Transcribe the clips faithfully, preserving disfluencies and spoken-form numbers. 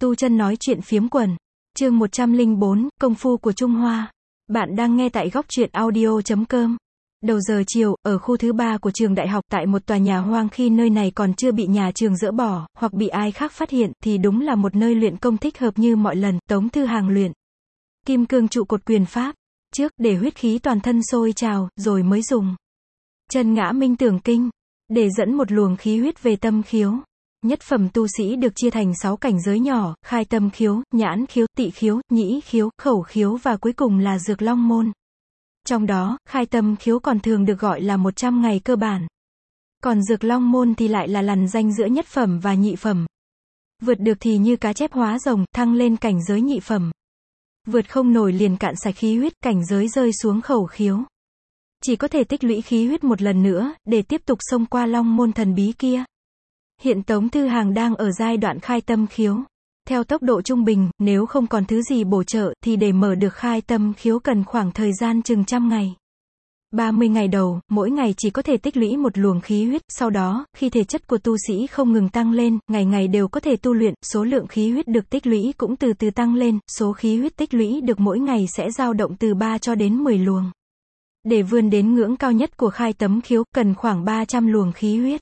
Tu chân nói chuyện phiếm quần. Chương một trăm lẻ bốn, Công phu của Trung Hoa. Bạn đang nghe tại góc truyện audio chấm com. Đầu giờ chiều, ở khu thứ ba của trường đại học tại một tòa nhà hoang, khi nơi này còn chưa bị nhà trường dỡ bỏ, hoặc bị ai khác phát hiện, thì đúng là một nơi luyện công thích hợp như mọi lần. Tống Thư Hàng luyện kim cương trụ cột quyền pháp. Trước, để huyết khí toàn thân sôi trào, rồi mới dùng chân ngã minh tưởng kinh, để dẫn một luồng khí huyết về tâm khiếu. Nhất phẩm tu sĩ được chia thành sáu cảnh giới nhỏ: khai tâm khiếu, nhãn khiếu, tị khiếu, nhĩ khiếu, khẩu khiếu và cuối cùng là dược long môn. Trong đó, khai tâm khiếu còn thường được gọi là một trăm ngày cơ bản. Còn dược long môn thì lại là lằn ranh giữa nhất phẩm và nhị phẩm. Vượt được thì như cá chép hóa rồng, thăng lên cảnh giới nhị phẩm. Vượt không nổi liền cạn sạch khí huyết, cảnh giới rơi xuống khẩu khiếu. Chỉ có thể tích lũy khí huyết một lần nữa, để tiếp tục xông qua long môn thần bí kia. Hiện Tống Thư Hàng đang ở giai đoạn khai tâm khiếu. Theo tốc độ trung bình, nếu không còn thứ gì bổ trợ, thì để mở được khai tâm khiếu cần khoảng thời gian chừng trăm ngày. ba mươi ngày đầu, mỗi ngày chỉ có thể tích lũy một luồng khí huyết, sau đó, khi thể chất của tu sĩ không ngừng tăng lên, ngày ngày đều có thể tu luyện, số lượng khí huyết được tích lũy cũng từ từ tăng lên, số khí huyết tích lũy được mỗi ngày sẽ dao động từ ba cho đến mười luồng. Để vươn đến ngưỡng cao nhất của khai tâm khiếu, cần khoảng ba trăm luồng khí huyết.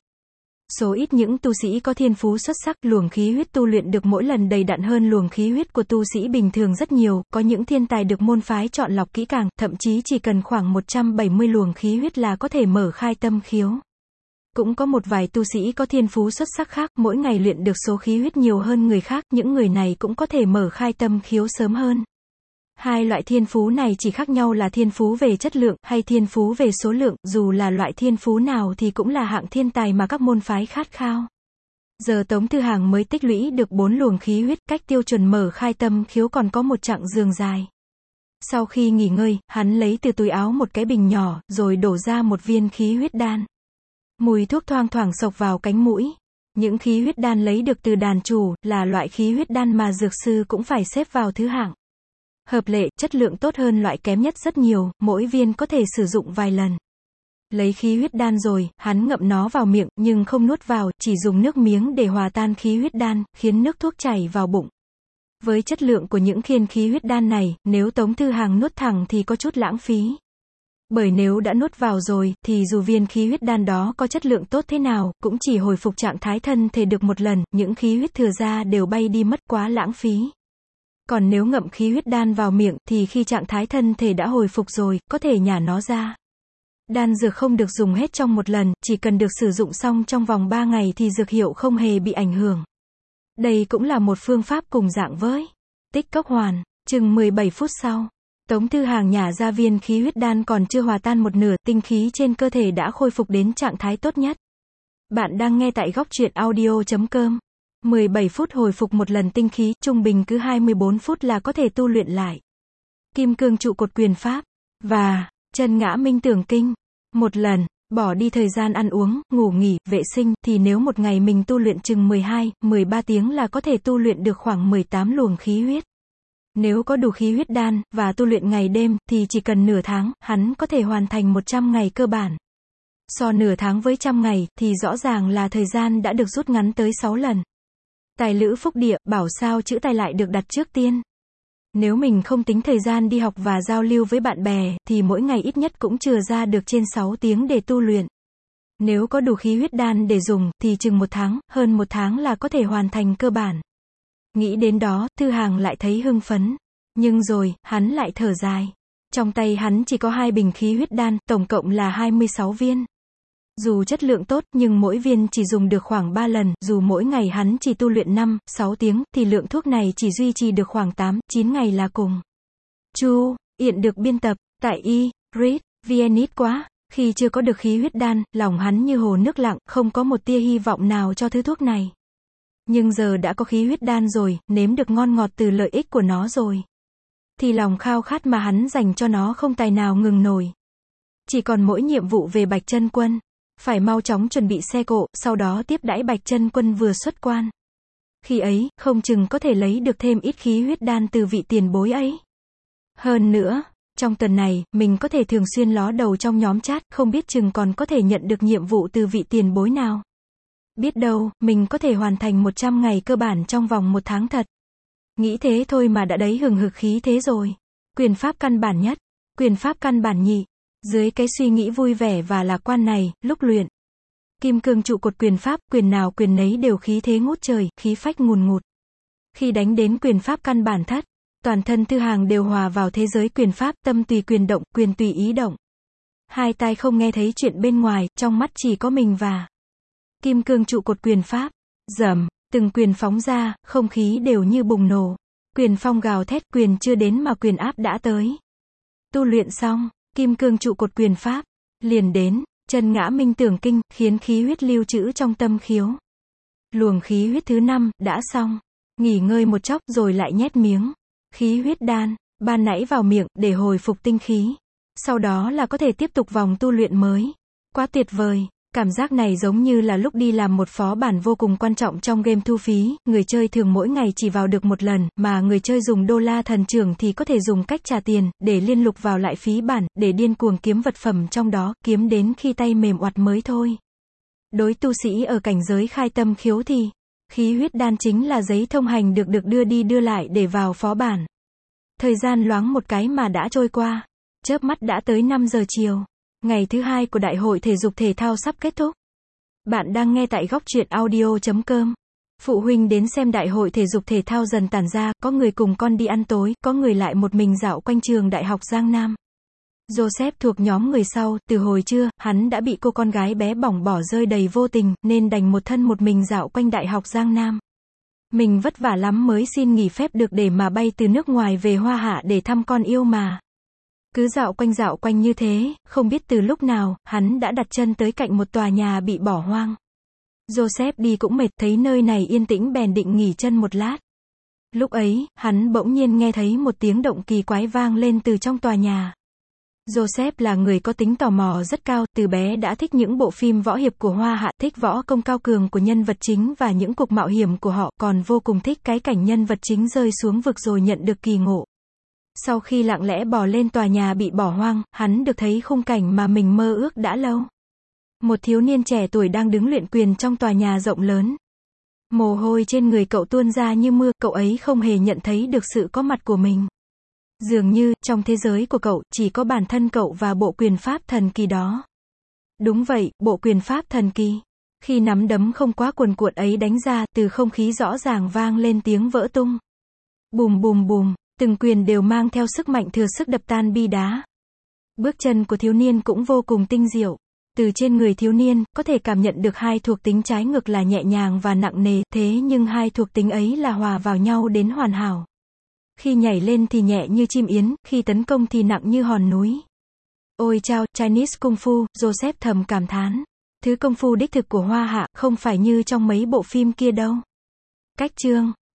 Số ít những tu sĩ có thiên phú xuất sắc, luồng khí huyết tu luyện được mỗi lần đầy đặn hơn luồng khí huyết của tu sĩ bình thường rất nhiều, có những thiên tài được môn phái chọn lọc kỹ càng, thậm chí chỉ cần khoảng một trăm bảy mươi luồng khí huyết là có thể mở khai tâm khiếu. Cũng có một vài tu sĩ có thiên phú xuất sắc khác, mỗi ngày luyện được số khí huyết nhiều hơn người khác, những người này cũng có thể mở khai tâm khiếu sớm hơn. Hai loại thiên phú này chỉ khác nhau là thiên phú về chất lượng, hay thiên phú về số lượng, dù là loại thiên phú nào thì cũng là hạng thiên tài mà các môn phái khát khao. Giờ Tống Thư Hàng mới tích lũy được bốn luồng khí huyết, cách tiêu chuẩn mở khai tâm khiếu còn có một chặng đường dài. Sau khi nghỉ ngơi, hắn lấy từ túi áo một cái bình nhỏ, rồi đổ ra một viên khí huyết đan. Mùi thuốc thoang thoảng xộc vào cánh mũi. Những khí huyết đan lấy được từ đàn chủ, là loại khí huyết đan mà dược sư cũng phải xếp vào thứ hạng hợp lệ, chất lượng tốt hơn loại kém nhất rất nhiều, mỗi viên có thể sử dụng vài lần. Lấy khí huyết đan rồi, hắn ngậm nó vào miệng, nhưng không nuốt vào, chỉ dùng nước miếng để hòa tan khí huyết đan, khiến nước thuốc chảy vào bụng. Với chất lượng của những khiên khí huyết đan này, nếu Tống Thư Hàng nuốt thẳng thì có chút lãng phí. Bởi nếu đã nuốt vào rồi, thì dù viên khí huyết đan đó có chất lượng tốt thế nào, cũng chỉ hồi phục trạng thái thân thể được một lần, những khí huyết thừa ra đều bay đi mất, quá lãng phí. Còn nếu ngậm khí huyết đan vào miệng, thì khi trạng thái thân thể đã hồi phục rồi, có thể nhả nó ra. Đan dược không được dùng hết trong một lần, chỉ cần được sử dụng xong trong vòng ba ngày thì dược hiệu không hề bị ảnh hưởng. Đây cũng là một phương pháp cùng dạng với tích cốc hoàn. Chừng mười bảy phút sau, Tống Thư Hàng nhả ra viên khí huyết đan còn chưa hòa tan một nửa, tinh khí trên cơ thể đã khôi phục đến trạng thái tốt nhất. Bạn đang nghe tại góc truyện audio chấm com. mười bảy phút hồi phục một lần tinh khí, trung bình cứ hai mươi bốn phút là có thể tu luyện lại kim cương trụ cột quyền pháp và chân ngã minh tưởng kinh. Một lần, bỏ đi thời gian ăn uống, ngủ nghỉ, vệ sinh, thì nếu một ngày mình tu luyện chừng mười hai, mười ba tiếng là có thể tu luyện được khoảng mười tám luồng khí huyết. Nếu có đủ khí huyết đan, và tu luyện ngày đêm, thì chỉ cần nửa tháng, hắn có thể hoàn thành một trăm ngày cơ bản. So nửa tháng với trăm ngày, thì rõ ràng là thời gian đã được rút ngắn tới sáu lần. Tài lữ phúc địa, bảo sao chữ tài lại được đặt trước tiên. Nếu mình không tính thời gian đi học và giao lưu với bạn bè, thì mỗi ngày ít nhất cũng chừa ra được trên sáu tiếng để tu luyện. Nếu có đủ khí huyết đan để dùng, thì chừng một tháng, hơn một tháng là có thể hoàn thành cơ bản. Nghĩ đến đó, Thư Hàng lại thấy hưng phấn. Nhưng rồi, hắn lại thở dài. Trong tay hắn chỉ có hai bình khí huyết đan, tổng cộng là hai mươi sáu viên. Dù chất lượng tốt, nhưng mỗi viên chỉ dùng được khoảng ba lần, dù mỗi ngày hắn chỉ tu luyện năm, sáu tiếng, thì lượng thuốc này chỉ duy trì được khoảng tám, chín ngày là cùng. Chu Yện được biên tập tại i rít vê en ít quá. Khi chưa có được khí huyết đan, lòng hắn như hồ nước lặng, không có một tia hy vọng nào cho thứ thuốc này. Nhưng giờ đã có khí huyết đan rồi, nếm được ngon ngọt từ lợi ích của nó rồi, thì lòng khao khát mà hắn dành cho nó không tài nào ngừng nổi. Chỉ còn mỗi nhiệm vụ về Bạch Chân Quân. Phải mau chóng chuẩn bị xe cộ, sau đó tiếp đãi Bạch Chân Quân vừa xuất quan. Khi ấy, không chừng có thể lấy được thêm ít khí huyết đan từ vị tiền bối ấy. Hơn nữa, trong tuần này, mình có thể thường xuyên ló đầu trong nhóm chat, không biết chừng còn có thể nhận được nhiệm vụ từ vị tiền bối nào. Biết đâu, mình có thể hoàn thành một trăm ngày cơ bản trong vòng một tháng thật. Nghĩ thế thôi mà đã đấy hừng hực khí thế rồi. Quyền pháp căn bản nhất, quyền pháp căn bản nhị. Dưới cái suy nghĩ vui vẻ và lạc quan này, lúc luyện kim cương trụ cột quyền pháp, quyền nào quyền nấy đều khí thế ngút trời, khí phách ngùn ngụt. Khi đánh đến quyền pháp căn bản thất, toàn thân Thư Hàng đều hòa vào thế giới quyền pháp, tâm tùy quyền động, quyền tùy ý động. Hai tai không nghe thấy chuyện bên ngoài, trong mắt chỉ có mình và kim cương trụ cột quyền pháp. Rầm, từng quyền phóng ra, không khí đều như bùng nổ. Quyền phong gào thét, quyền chưa đến mà quyền áp đã tới. Tu luyện xong, kim cương trụ cột quyền pháp liền đến chân ngã minh tưởng kinh, khiến khí huyết lưu trữ trong tâm khiếu. Luồng khí huyết thứ năm đã xong, nghỉ ngơi một chốc rồi lại nhét miếng khí huyết đan ban nãy vào miệng để hồi phục tinh khí. Sau đó là có thể tiếp tục vòng tu luyện mới. Quá tuyệt vời. Cảm giác này giống như là lúc đi làm một phó bản vô cùng quan trọng trong game thu phí, người chơi thường mỗi ngày chỉ vào được một lần, mà người chơi dùng đô la thần trưởng thì có thể dùng cách trả tiền, để liên lục vào lại phí bản, để điên cuồng kiếm vật phẩm trong đó, kiếm đến khi tay mềm oặt mới thôi. Đối tu sĩ ở cảnh giới khai tâm khiếu thì, khí huyết đan chính là giấy thông hành được được đưa đi đưa lại để vào phó bản. Thời gian loáng một cái mà đã trôi qua, chớp mắt đã tới năm giờ chiều. Ngày thứ hai của đại hội thể dục thể thao sắp kết thúc. Bạn đang nghe tại góc truyện audio chấm com. Phụ huynh đến xem đại hội thể dục thể thao dần tản ra, có người cùng con đi ăn tối, có người lại một mình dạo quanh trường đại học Giang Nam. Joseph thuộc nhóm người sau, từ hồi trưa, hắn đã bị cô con gái bé bỏng bỏ rơi đầy vô tình, nên đành một thân một mình dạo quanh đại học Giang Nam. Mình vất vả lắm mới xin nghỉ phép được để mà bay từ nước ngoài về Hoa Hạ để thăm con yêu mà. Cứ dạo quanh dạo quanh như thế, không biết từ lúc nào, hắn đã đặt chân tới cạnh một tòa nhà bị bỏ hoang. Joseph đi cũng mệt, thấy nơi này yên tĩnh bèn định nghỉ chân một lát. Lúc ấy, hắn bỗng nhiên nghe thấy một tiếng động kỳ quái vang lên từ trong tòa nhà. Joseph là người có tính tò mò rất cao, từ bé đã thích những bộ phim võ hiệp của Hoa Hạ, thích võ công cao cường của nhân vật chính và những cuộc mạo hiểm của họ, còn vô cùng thích cái cảnh nhân vật chính rơi xuống vực rồi nhận được kỳ ngộ. Sau khi lặng lẽ bò lên tòa nhà bị bỏ hoang, hắn được thấy khung cảnh mà mình mơ ước đã lâu. Một thiếu niên trẻ tuổi đang đứng luyện quyền trong tòa nhà rộng lớn. Mồ hôi trên người cậu tuôn ra như mưa, cậu ấy không hề nhận thấy được sự có mặt của mình. Dường như, trong thế giới của cậu, chỉ có bản thân cậu và bộ quyền pháp thần kỳ đó. Đúng vậy, bộ quyền pháp thần kỳ. Khi nắm đấm không quá cuồn cuộn ấy đánh ra, từ không khí rõ ràng vang lên tiếng vỡ tung. Bùm bùm bùm. Từng quyền đều mang theo sức mạnh thừa sức đập tan bi đá. Bước chân của thiếu niên cũng vô cùng tinh diệu. Từ trên người thiếu niên, có thể cảm nhận được hai thuộc tính trái ngược là nhẹ nhàng và nặng nề, thế nhưng hai thuộc tính ấy là hòa vào nhau đến hoàn hảo. Khi nhảy lên thì nhẹ như chim yến, khi tấn công thì nặng như hòn núi. Ôi chao, Chinese Kung Fu, Joseph thầm cảm thán. Thứ công phu đích thực của Hoa Hạ, không phải như trong mấy bộ phim kia đâu. Cách chương